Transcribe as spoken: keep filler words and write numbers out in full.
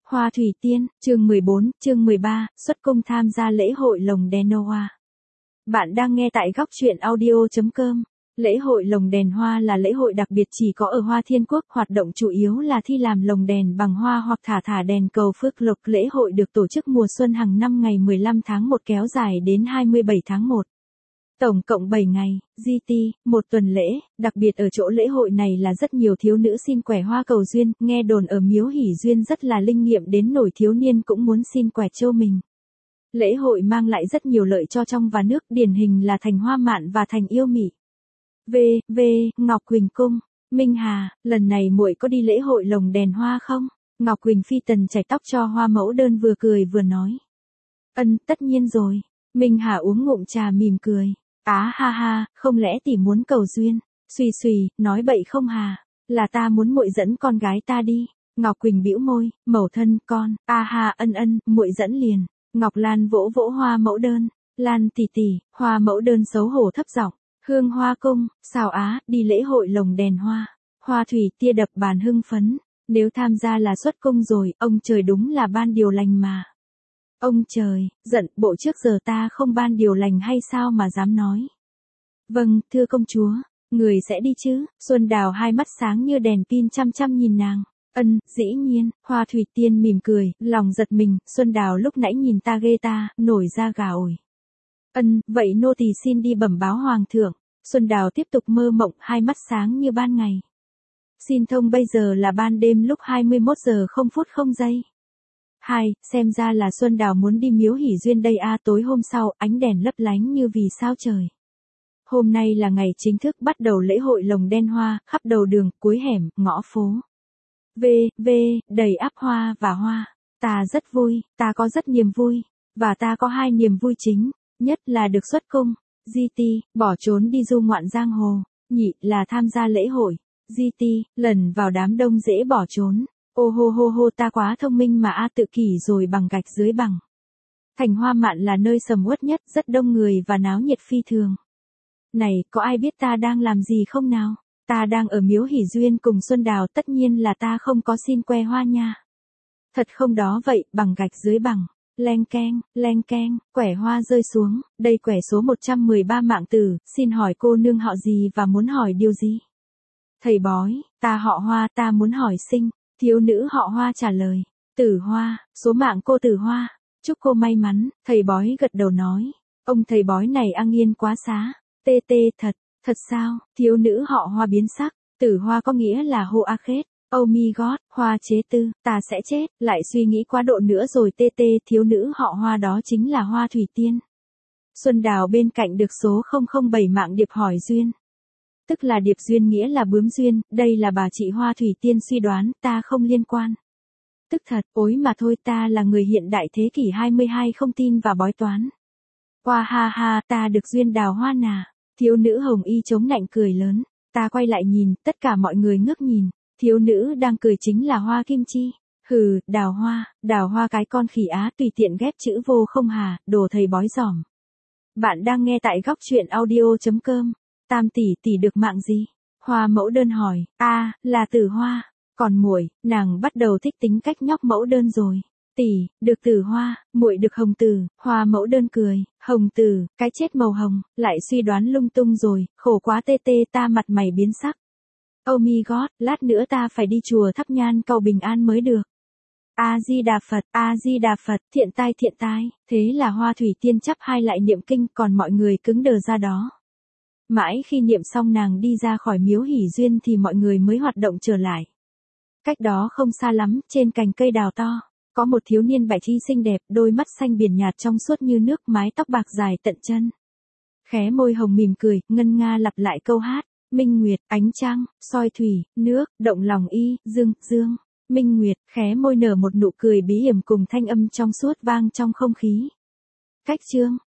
Hoa Thủy Tiên, chương mười bốn, chương mười ba, xuất cung tham gia lễ hội lồng đèn Hoa. Bạn đang nghe tại góc truyện audio chấm com. Lễ hội lồng đèn hoa là lễ hội đặc biệt chỉ có ở Hoa Thiên Quốc, hoạt động chủ yếu là thi làm lồng đèn bằng hoa hoặc thả thả đèn cầu phước lộc. Lễ hội được tổ chức mùa xuân hàng năm ngày mười lăm tháng một kéo dài đến hai mươi bảy tháng một. Tổng cộng bảy ngày, giê tê, một tuần lễ, đặc biệt ở chỗ lễ hội này là rất nhiều thiếu nữ xin quẻ hoa cầu duyên, nghe đồn ở Miếu Hỷ Duyên rất là linh nghiệm đến nổi thiếu niên cũng muốn xin quẻ cho mình. Lễ hội mang lại rất nhiều lợi cho trong và nước, điển hình là thành Hoa Mạn và thành Yêu Mị. V, V, Ngọc Quỳnh Cung, Minh Hà, lần này muội có đi lễ hội lồng đèn hoa không? Ngọc Quỳnh phi tần chải tóc cho Hoa Mẫu Đơn vừa cười vừa nói. Ân, tất nhiên rồi. Minh Hà uống ngụm trà mỉm cười. Á ha ha, không lẽ tỷ muốn cầu duyên? Xùy xùy, nói bậy không hà? Là ta muốn muội dẫn con gái ta đi. Ngọc Quỳnh bĩu môi, mẫu thân, con, a ha ân ân, muội dẫn liền. Ngọc Lan vỗ vỗ Hoa Mẫu Đơn. Lan tỷ tỷ, Hoa Mẫu Đơn xấu hổ thấp giọng. Hương Hoa Cung, sao á, đi lễ hội lồng đèn hoa. Hoa Thủy Tia đập bàn hưng phấn. Nếu tham gia là xuất cung rồi, ông trời đúng là ban điều lành mà. Ông trời, giận, bộ trước giờ ta không ban điều lành hay sao mà dám nói. Vâng, thưa công chúa, người sẽ đi chứ? Xuân Đào hai mắt sáng như đèn pin chăm chăm nhìn nàng. Ân, dĩ nhiên, Hoa Thủy Tiên mỉm cười, lòng giật mình, Xuân Đào lúc nãy nhìn ta ghê ta, nổi da gà ổi. Ân, vậy nô tỳ xin đi bẩm báo hoàng thượng. Xuân Đào tiếp tục mơ mộng, hai mắt sáng như ban ngày. Xin thông bây giờ là ban đêm lúc hai mươi mốt giờ không phút không giây. Hai, xem ra là Xuân Đào muốn đi Miếu Hỷ Duyên đây a. Tối hôm sau, ánh đèn lấp lánh như vì sao trời. Hôm nay là ngày chính thức bắt đầu lễ hội lồng đèn hoa, khắp đầu đường, cuối hẻm, ngõ phố. V, V, đầy ắp hoa và hoa. Ta rất vui, ta có rất niềm vui. Và ta có hai niềm vui chính, nhất là được xuất cung. giê tê, bỏ trốn đi du ngoạn giang hồ. Nhị, là tham gia lễ hội. giê tê, lần vào đám đông dễ bỏ trốn. Ô hô hô hô ta quá thông minh mà a tự kỷ rồi bằng gạch dưới bằng. Thành Hoa Mạn là nơi sầm uất nhất, rất đông người và náo nhiệt phi thường. Này, có ai biết ta đang làm gì không nào? Ta đang ở Miếu Hỷ Duyên cùng Xuân Đào, tất nhiên là ta không có xin que hoa nha. Thật không đó vậy, bằng gạch dưới bằng. Leng keng, leng keng, quẻ hoa rơi xuống, đây quẻ số một trăm mười ba mạng tử, xin hỏi cô nương họ gì và muốn hỏi điều gì? Thầy bói, ta họ Hoa, ta muốn hỏi sinh. Thiếu nữ họ Hoa trả lời. Tử Hoa, số mạng cô Tử Hoa. Chúc cô may mắn, thầy bói gật đầu nói. Ông thầy bói này ăn yên quá xá. Tê tê thật, thật sao? Thiếu nữ họ Hoa biến sắc. Tử Hoa có nghĩa là hô a khết. Oh my god, Hoa chế tư, ta sẽ chết, lại suy nghĩ quá độ nữa rồi tê tê. Thiếu nữ họ Hoa đó chính là Hoa Thủy Tiên. Xuân Đào bên cạnh được số không không bảy mạng điệp hỏi duyên. Tức là điệp duyên nghĩa là bướm duyên, đây là bà chị Hoa Thủy Tiên suy đoán, ta không liên quan. Tức thật, ối mà thôi, ta là người hiện đại thế kỷ hai mươi hai không tin vào bói toán. Hoa ha ha, ta được duyên Đào Hoa nà. Thiếu nữ hồng y chống nạnh cười lớn, ta quay lại nhìn, tất cả mọi người ngước nhìn. Thiếu nữ đang cười chính là Hoa Kim Chi. Hừ, Đào Hoa, Đào Hoa cái con khỉ á, tùy tiện ghép chữ vô không hà, đồ thầy bói giỏm. Bạn đang nghe tại góc truyện audio chấm com. Tam tỷ tỷ được mạng gì? Hoa Mẫu Đơn hỏi. A, à, là Tử Hoa. Còn muội, nàng bắt đầu thích tính cách nhóc Mẫu Đơn rồi. Tỷ, được Tử Hoa, muội được Hồng Tử. Hoa Mẫu Đơn cười. Hồng Tử, cái chết màu hồng, lại suy đoán lung tung rồi, khổ quá tê tê, ta mặt mày biến sắc. Oh my god, lát nữa ta phải đi chùa thắp nhang cầu bình an mới được. A Di Đà Phật, A Di Đà Phật, thiện tai thiện tai. Thế là Hoa Thủy Tiên chắp hai lại niệm kinh, còn mọi người cứng đờ ra đó. Mãi khi niệm xong nàng đi ra khỏi Miếu Hỷ Duyên thì mọi người mới hoạt động trở lại. Cách đó không xa lắm, trên cành cây đào to, có một thiếu niên bạch y xinh đẹp, đôi mắt xanh biển nhạt trong suốt như nước, mái tóc bạc dài tận chân. Khóe môi hồng mỉm cười, ngân nga lặp lại câu hát. Minh Nguyệt, ánh trăng, soi thủy, nước, động lòng y, dương, dương. Minh Nguyệt, khóe môi nở một nụ cười bí hiểm cùng thanh âm trong suốt vang trong không khí. Cách chương,